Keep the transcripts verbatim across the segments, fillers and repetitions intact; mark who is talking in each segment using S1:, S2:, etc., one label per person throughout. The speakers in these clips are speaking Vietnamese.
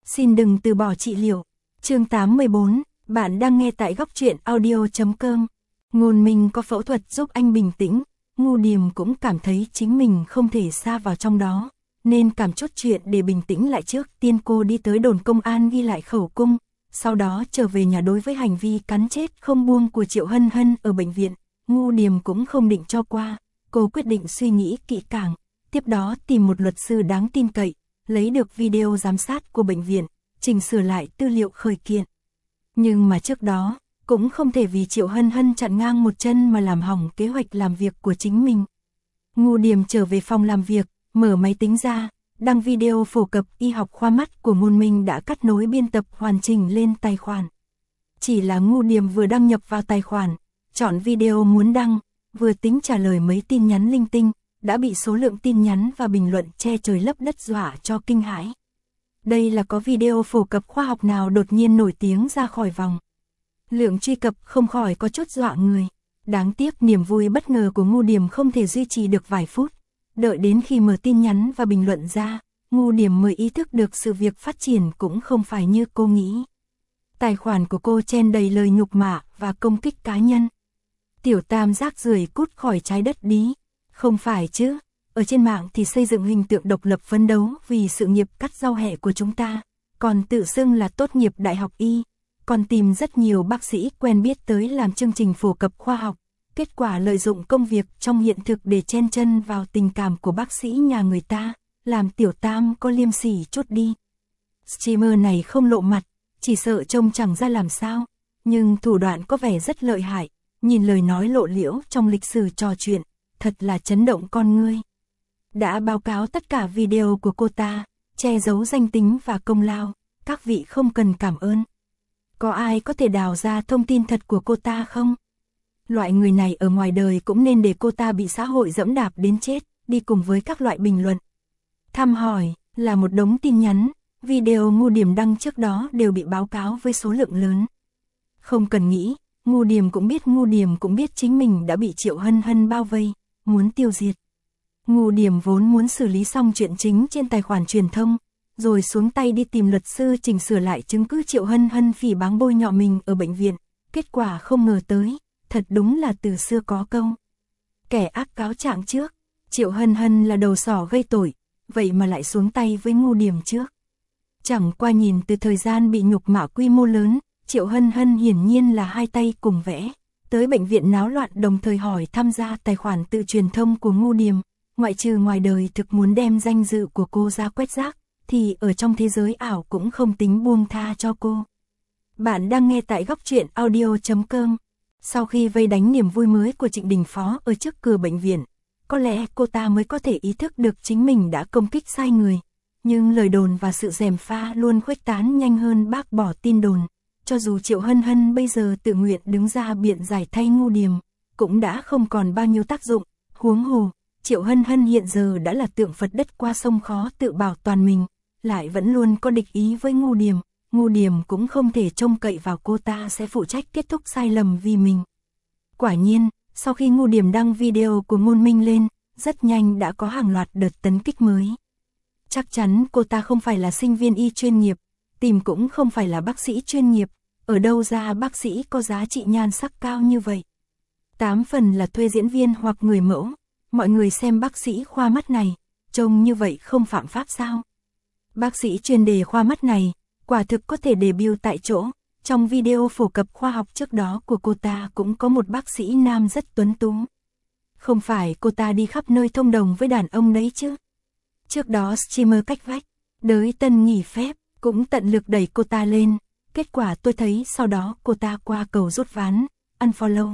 S1: Xin đừng từ bỏ trị liệu. Chương tám mươi bốn, bạn đang nghe tại góc truyện audio chấm com. Ngôn Minh có phẫu thuật giúp anh bình tĩnh, Ngu Điềm cũng cảm thấy chính mình không thể sa vào trong đó, nên cảm chút chuyện để bình tĩnh lại trước tiên cô đi tới đồn công an ghi lại khẩu cung, sau đó trở về nhà. Đối với hành vi cắn chết không buông của Triệu Hân Hân ở bệnh viện, Ngu Điềm cũng không định cho qua, cô quyết định suy nghĩ kỹ càng, tiếp đó tìm một luật sư đáng tin cậy, lấy được video giám sát của bệnh viện, chỉnh sửa lại tư liệu khởi kiện. Nhưng mà trước đó, cũng không thể vì Triệu Hân Hân chặn ngang một chân mà làm hỏng kế hoạch làm việc của chính mình. Ngu Điềm trở về phòng làm việc, mở máy tính ra, đăng video phổ cập y học khoa mắt của Ngôn Minh đã cắt nối biên tập hoàn chỉnh lên tài khoản. Chỉ là Ngu Điềm vừa đăng nhập vào tài khoản, chọn video muốn đăng, vừa tính trả lời mấy tin nhắn linh tinh, đã bị số lượng tin nhắn và bình luận che trời lấp đất dọa cho kinh hãi. Đây là có video phổ cập khoa học nào đột nhiên nổi tiếng ra khỏi vòng. Lượng truy cập không khỏi có chút dọa người. Đáng tiếc niềm vui bất ngờ của Ngu Điềm không thể duy trì được vài phút. Đợi đến khi mở tin nhắn và bình luận ra, Ngu Điềm mới ý thức được sự việc phát triển cũng không phải như cô nghĩ. Tài khoản của cô chen đầy lời nhục mạ và công kích cá nhân. Tiểu tam rác rưởi cút khỏi trái đất đi. Không phải chứ, ở trên mạng thì xây dựng hình tượng độc lập phấn đấu vì sự nghiệp cắt rau hẹ của chúng ta, còn tự xưng là tốt nghiệp đại học y, còn tìm rất nhiều bác sĩ quen biết tới làm chương trình phổ cập khoa học, kết quả lợi dụng công việc trong hiện thực để chen chân vào tình cảm của bác sĩ nhà người ta, làm tiểu tam có liêm sỉ chút đi. Streamer này không lộ mặt, chỉ sợ trông chẳng ra làm sao, nhưng thủ đoạn có vẻ rất lợi hại, nhìn lời nói lộ liễu trong lịch sử trò chuyện, thật là chấn động con ngươi. Đã báo cáo tất cả video của cô ta, che giấu danh tính và công lao, các vị không cần cảm ơn. Có ai có thể đào ra thông tin thật của cô ta không? Loại người này ở ngoài đời cũng nên để cô ta bị xã hội dẫm đạp đến chết, đi cùng với các loại bình luận. Thăm hỏi, là một đống tin nhắn, video Ngu Điềm đăng trước đó đều bị báo cáo với số lượng lớn. Không cần nghĩ, Ngu Điềm cũng biết Ngu Điềm cũng biết chính mình đã bị Triệu Hân Hân bao vây, muốn tiêu diệt. Ngu Điềm vốn muốn xử lý xong chuyện chính trên tài khoản truyền thông, rồi xuống tay đi tìm luật sư chỉnh sửa lại chứng cứ Triệu Hân Hân phỉ báng bôi nhọ mình ở bệnh viện, kết quả không ngờ tới, thật đúng là từ xưa có câu. Kẻ ác cáo trạng trước, Triệu Hân Hân là đầu sỏ gây tội, vậy mà lại xuống tay với Ngu Điềm trước. Chẳng qua nhìn từ thời gian bị nhục mạ quy mô lớn, Triệu Hân Hân hiển nhiên là hai tay cùng vẽ, tới bệnh viện náo loạn đồng thời hỏi tham gia tài khoản tự truyền thông của Ngu Điềm, ngoại trừ ngoài đời thực muốn đem danh dự của cô ra quét rác, thì ở trong thế giới ảo cũng không tính buông tha cho cô. Bạn đang nghe tại góc truyện audio chấm com. Sau khi vây đánh niềm vui mới của Trịnh Đình Phó ở trước cửa bệnh viện, có lẽ cô ta mới có thể ý thức được chính mình đã công kích sai người. Nhưng lời đồn và sự gièm pha luôn khuếch tán nhanh hơn bác bỏ tin đồn. Cho dù Triệu Hân Hân bây giờ tự nguyện đứng ra biện giải thay Ngu Điềm, cũng đã không còn bao nhiêu tác dụng. Huống hồ, Triệu Hân Hân hiện giờ đã là tượng Phật đất qua sông khó tự bảo toàn mình, lại vẫn luôn có địch ý với Ngu Điềm. Ngu Điềm cũng không thể trông cậy vào cô ta sẽ phụ trách kết thúc sai lầm vì mình. Quả nhiên, sau khi Ngu Điềm đăng video của Ngôn Minh lên, rất nhanh đã có hàng loạt đợt tấn kích mới. Chắc chắn cô ta không phải là sinh viên y chuyên nghiệp, tìm cũng không phải là bác sĩ chuyên nghiệp, ở đâu ra bác sĩ có giá trị nhan sắc cao như vậy. Tám phần là thuê diễn viên hoặc người mẫu, mọi người xem bác sĩ khoa mắt này, trông như vậy không phạm pháp sao? Bác sĩ chuyên đề khoa mắt này, quả thực có thể debut tại chỗ. Trong video phổ cập khoa học trước đó của cô ta cũng có một bác sĩ nam rất tuấn tú. Không phải cô ta đi khắp nơi thông đồng với đàn ông đấy chứ? Trước đó streamer cách vách, Đới Tân nghỉ phép, cũng tận lực đẩy cô ta lên. Kết quả tôi thấy sau đó cô ta qua cầu rút ván, unfollow.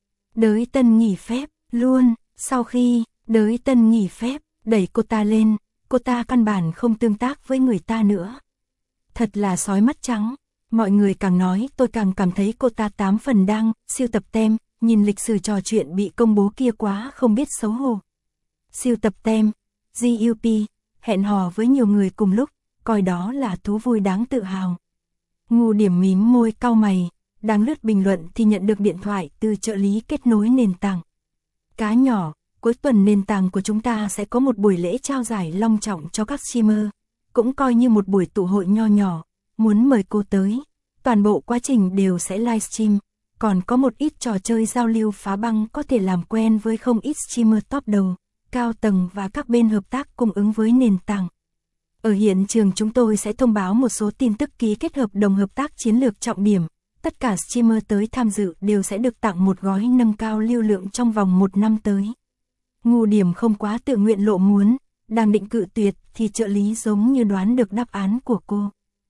S1: Đới Tân nghỉ phép, luôn, sau khi Đới Tân nghỉ phép, đẩy cô ta lên, cô ta căn bản không tương tác với người ta nữa. Thật là sói mắt trắng, mọi người càng nói tôi càng cảm thấy cô ta tám phần đang siêu tập tem, nhìn lịch sử trò chuyện bị công bố kia quá không biết xấu hổ. Siêu tập tem, giê u pê, hẹn hò với nhiều người cùng lúc, coi đó là thú vui đáng tự hào. Ngu Điềm mím môi cau mày, đang lướt bình luận thì nhận được điện thoại từ trợ lý kết nối nền tảng. Cá nhỏ, cuối tuần nền tảng của chúng ta sẽ có một buổi lễ trao giải long trọng cho các streamer. cũng coi như một buổi tụ hội nho nhỏ, muốn mời cô tới. Toàn bộ quá trình đều sẽ livestream, còn có một ít trò chơi giao lưu phá băng có thể làm quen với không ít streamer top đầu, cao tầng và các bên hợp tác cung ứng với nền tảng. Ở hiện trường chúng tôi sẽ thông báo một số tin tức ký kết hợp đồng hợp tác chiến lược trọng điểm. Tất cả streamer tới tham dự đều sẽ được tặng một gói nâng cao lưu lượng trong vòng một năm tới. Ngu Điểm không quá tự nguyện lộ muốn, đang định cự tuyệt thì trợ lý giống như đoán được đáp án của cô.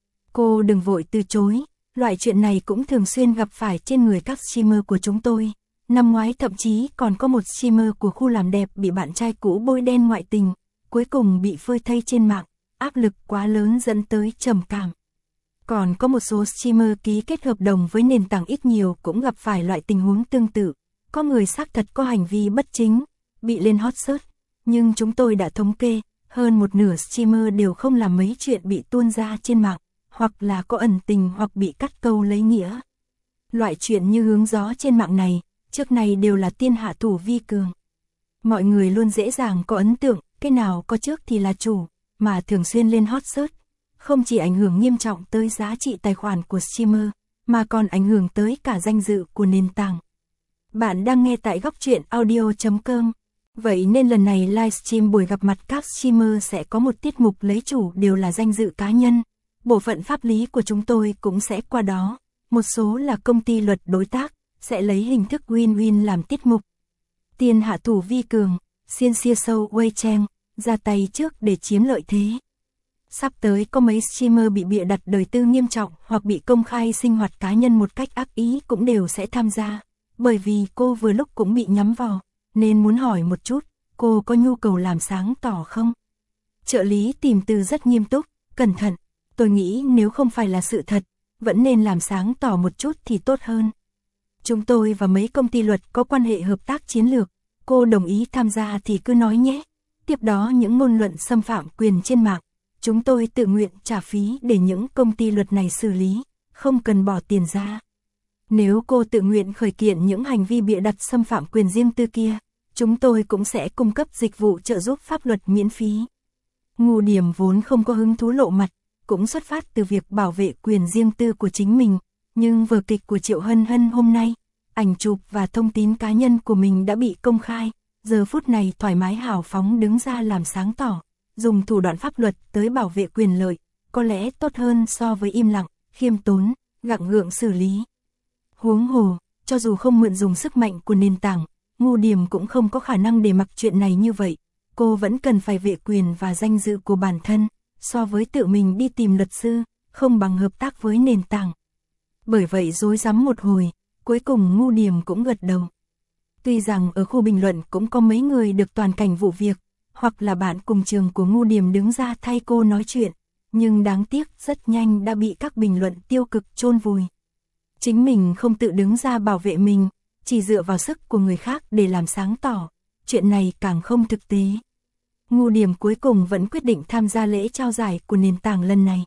S1: Cô đừng vội từ chối, loại chuyện này cũng thường xuyên gặp phải trên người các streamer của chúng tôi. Năm ngoái thậm chí còn có một streamer của khu làm đẹp bị bạn trai cũ bôi đen ngoại tình, cuối cùng bị phơi thây trên mạng, áp lực quá lớn dẫn tới trầm cảm. Còn có một số streamer ký kết hợp đồng với nền tảng ít nhiều cũng gặp phải loại tình huống tương tự. Có người xác thật có hành vi bất chính, bị lên hot search, nhưng chúng tôi đã thống kê, hơn một nửa streamer đều không làm mấy chuyện bị tuôn ra trên mạng, hoặc là có ẩn tình hoặc bị cắt câu lấy nghĩa. Loại chuyện như hướng gió trên mạng này, trước này đều là tiên hạ thủ vi cường. Mọi người luôn dễ dàng có ấn tượng, cái nào có trước thì là chủ, mà thường xuyên lên hot search. Không chỉ ảnh hưởng nghiêm trọng tới giá trị tài khoản của streamer, mà còn ảnh hưởng tới cả danh dự của nền tảng. Bạn đang nghe tại góc truyện audio chấm com. Vậy nên lần này livestream buổi gặp mặt các streamer sẽ có một tiết mục lấy chủ đều là danh dự cá nhân. Bộ phận pháp lý của chúng tôi cũng sẽ qua đó. Một số là công ty luật đối tác, sẽ lấy hình thức win-win làm tiết mục. Tiền hạ thủ vi cường, xiên xia sâu Wei Cheng, ra tay trước để chiếm lợi thế. Sắp tới có mấy streamer bị bịa đặt đời tư nghiêm trọng hoặc bị công khai sinh hoạt cá nhân một cách ác ý cũng đều sẽ tham gia. Bởi vì cô vừa lúc cũng bị nhắm vào, nên muốn hỏi một chút, cô có nhu cầu làm sáng tỏ không? Trợ lý tìm từ rất nghiêm túc, cẩn thận. Tôi nghĩ nếu không phải là sự thật, vẫn nên làm sáng tỏ một chút thì tốt hơn. Chúng tôi và mấy công ty luật có quan hệ hợp tác chiến lược, cô đồng ý tham gia thì cứ nói nhé. Tiếp đó những ngôn luận xâm phạm quyền trên mạng, chúng tôi tự nguyện trả phí để những công ty luật này xử lý, không cần bỏ tiền ra. Nếu cô tự nguyện khởi kiện những hành vi bịa đặt xâm phạm quyền riêng tư kia, chúng tôi cũng sẽ cung cấp dịch vụ trợ giúp pháp luật miễn phí. Ngu Điểm vốn không có hứng thú lộ mặt, cũng xuất phát từ việc bảo vệ quyền riêng tư của chính mình, nhưng vở kịch của Triệu Hân Hân hôm nay, ảnh chụp và thông tin cá nhân của mình đã bị công khai, giờ phút này thoải mái hào phóng đứng ra làm sáng tỏ, dùng thủ đoạn pháp luật tới bảo vệ quyền lợi, có lẽ tốt hơn so với im lặng, khiêm tốn, gặng gượng xử lý. Huống hồ, cho dù không mượn dùng sức mạnh của nền tảng, Ngu Điểm cũng không có khả năng để mặc chuyện này như vậy, cô vẫn cần phải vệ quyền và danh dự của bản thân, so với tự mình đi tìm luật sư, không bằng hợp tác với nền tảng. Bởi vậy rối rắm một hồi, cuối cùng Ngu Điểm cũng gật đầu. Tuy rằng ở khu bình luận cũng có mấy người được toàn cảnh vụ việc, hoặc là bạn cùng trường của Ngu Điểm đứng ra thay cô nói chuyện, nhưng đáng tiếc rất nhanh đã bị các bình luận tiêu cực chôn vùi. Chính mình không tự đứng ra bảo vệ mình, chỉ dựa vào sức của người khác để làm sáng tỏ, chuyện này càng không thực tế. Ngu Điểm cuối cùng vẫn quyết định tham gia lễ trao giải của nền tảng lần này.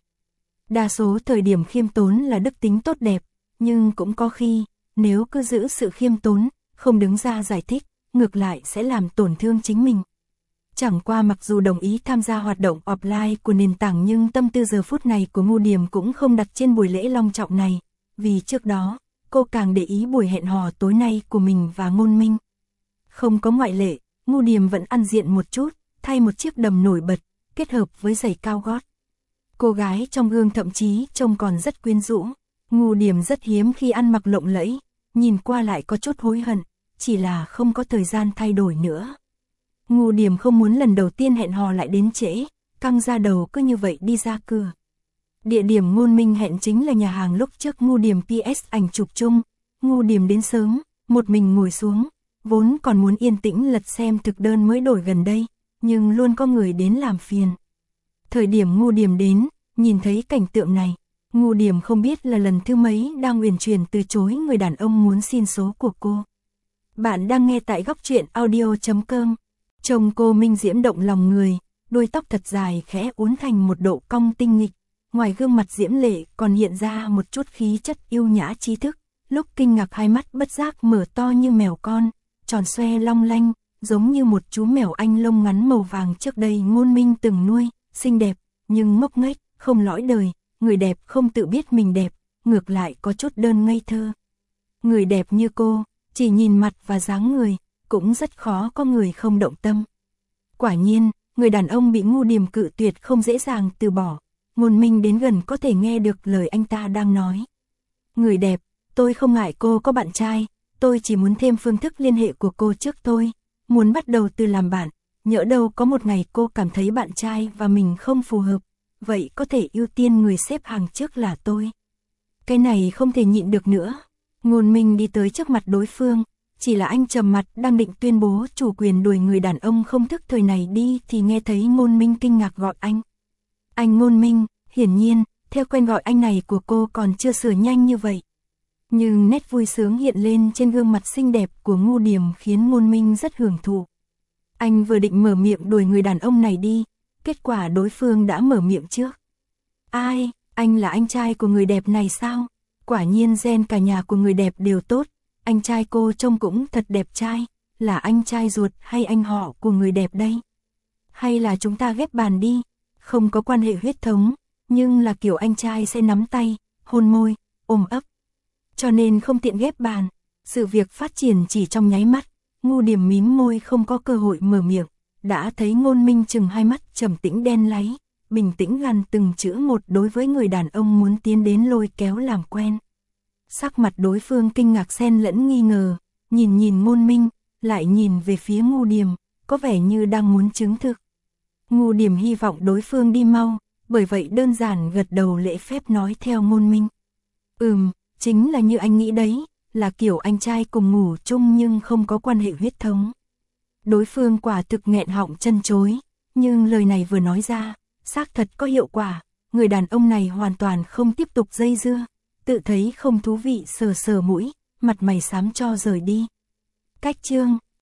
S1: Đa số thời điểm khiêm tốn là đức tính tốt đẹp, nhưng cũng có khi, nếu cứ giữ sự khiêm tốn, không đứng ra giải thích, ngược lại sẽ làm tổn thương chính mình. Chẳng qua mặc dù đồng ý tham gia hoạt động offline của nền tảng nhưng tâm tư giờ phút này của Ngu Điểm cũng không đặt trên buổi lễ long trọng này, vì trước đó, cô càng để ý buổi hẹn hò tối nay của mình và Ngôn Minh. Không có ngoại lệ, Ngu Điểm vẫn ăn diện một chút, thay một chiếc đầm nổi bật, kết hợp với giày cao gót. Cô gái trong gương thậm chí trông còn rất quyến rũ. Ngu Điểm rất hiếm khi ăn mặc lộng lẫy, nhìn qua lại có chút hối hận, chỉ là không có thời gian thay đổi nữa. Ngu Điểm không muốn lần đầu tiên hẹn hò lại đến trễ, căng ra đầu cứ như vậy đi ra cửa. Địa điểm Ngôn Minh hẹn chính là nhà hàng lúc trước Ngu Điểm pê ét ảnh chụp chung. Ngu Điểm đến sớm, một mình ngồi xuống, vốn còn muốn yên tĩnh lật xem thực đơn mới đổi gần đây, nhưng luôn có người đến làm phiền. Thời điểm Ngu Điểm đến, nhìn thấy cảnh tượng này, Ngu Điểm không biết là lần thứ mấy đang uyển chuyển từ chối người đàn ông muốn xin số của cô. Bạn đang nghe tại góc truyện audio chấm com. Trông cô minh diễm động lòng người, đuôi tóc thật dài khẽ uốn thành một độ cong tinh nghịch, ngoài gương mặt diễm lệ còn hiện ra một chút khí chất yêu nhã trí thức, lúc kinh ngạc hai mắt bất giác mở to như mèo con, tròn xoe long lanh, giống như một chú mèo Anh lông ngắn màu vàng trước đây Ngôn Minh từng nuôi, xinh đẹp, nhưng ngốc nghếch, không lõi đời, người đẹp không tự biết mình đẹp, ngược lại có chút đơn ngây thơ. Người đẹp như cô, chỉ nhìn mặt và dáng người, cũng rất khó có người không động tâm. Quả nhiên, người đàn ông bị Ngu Điềm cự tuyệt không dễ dàng từ bỏ, Ngôn Minh đến gần có thể nghe được lời anh ta đang nói. Người đẹp, tôi không ngại cô có bạn trai, tôi chỉ muốn thêm phương thức liên hệ của cô trước tôi, muốn bắt đầu từ làm bạn, nhỡ đâu có một ngày cô cảm thấy bạn trai và mình không phù hợp, vậy có thể ưu tiên người xếp hàng trước là tôi. Cái này không thể nhịn được nữa. Ngôn Minh đi tới trước mặt đối phương, chỉ là anh trầm mặt đang định tuyên bố chủ quyền đuổi người đàn ông không thức thời này đi thì nghe thấy Ngôn Minh kinh ngạc gọi anh. Anh Ngôn Minh, hiển nhiên, theo quen gọi anh này của cô còn chưa sửa nhanh như vậy. Nhưng nét vui sướng hiện lên trên gương mặt xinh đẹp của Ngu Điềm khiến Ngôn Minh rất hưởng thụ. Anh vừa định mở miệng đuổi người đàn ông này đi, kết quả đối phương đã mở miệng trước. Ai, anh là anh trai của người đẹp này sao? Quả nhiên gen cả nhà của người đẹp đều tốt, anh trai cô trông cũng thật đẹp trai, là anh trai ruột hay anh họ của người đẹp đây? Hay là chúng ta ghép bàn đi, không có quan hệ huyết thống, nhưng là kiểu anh trai sẽ nắm tay, hôn môi, ôm ấp. Cho nên không tiện ghép bàn, sự việc phát triển chỉ trong nháy mắt, Ngu Điềm mím môi không có cơ hội mở miệng, đã thấy Ngôn Minh chừng hai mắt trầm tĩnh đen láy, bình tĩnh gằn từng chữ một đối với người đàn ông muốn tiến đến lôi kéo làm quen. Sắc mặt đối phương kinh ngạc xen lẫn nghi ngờ, nhìn nhìn Ngôn Minh, lại nhìn về phía Ngu Điềm, có vẻ như đang muốn chứng thực. Ngu Điềm hy vọng đối phương đi mau, bởi vậy đơn giản gật đầu lễ phép nói theo Ngôn Minh. Ừm, chính là như anh nghĩ đấy, là kiểu anh trai cùng ngủ chung nhưng không có quan hệ huyết thống. Đối phương quả thực nghẹn họng chân chối, nhưng lời này vừa nói ra, xác thật có hiệu quả, người đàn ông này hoàn toàn không tiếp tục dây dưa, tự thấy không thú vị sờ sờ mũi, mặt mày xám cho rời đi. Cách chương